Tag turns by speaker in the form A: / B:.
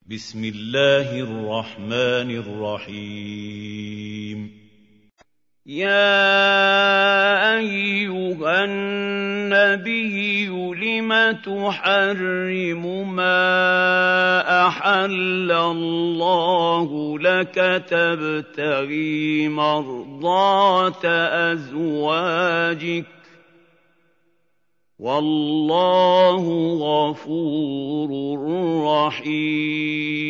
A: بسم الله الرحمن الرحيم يا أيها النبي لم تحرم ما أحل الله لك تبتغي مرضات أزواجك والله غفور رحيم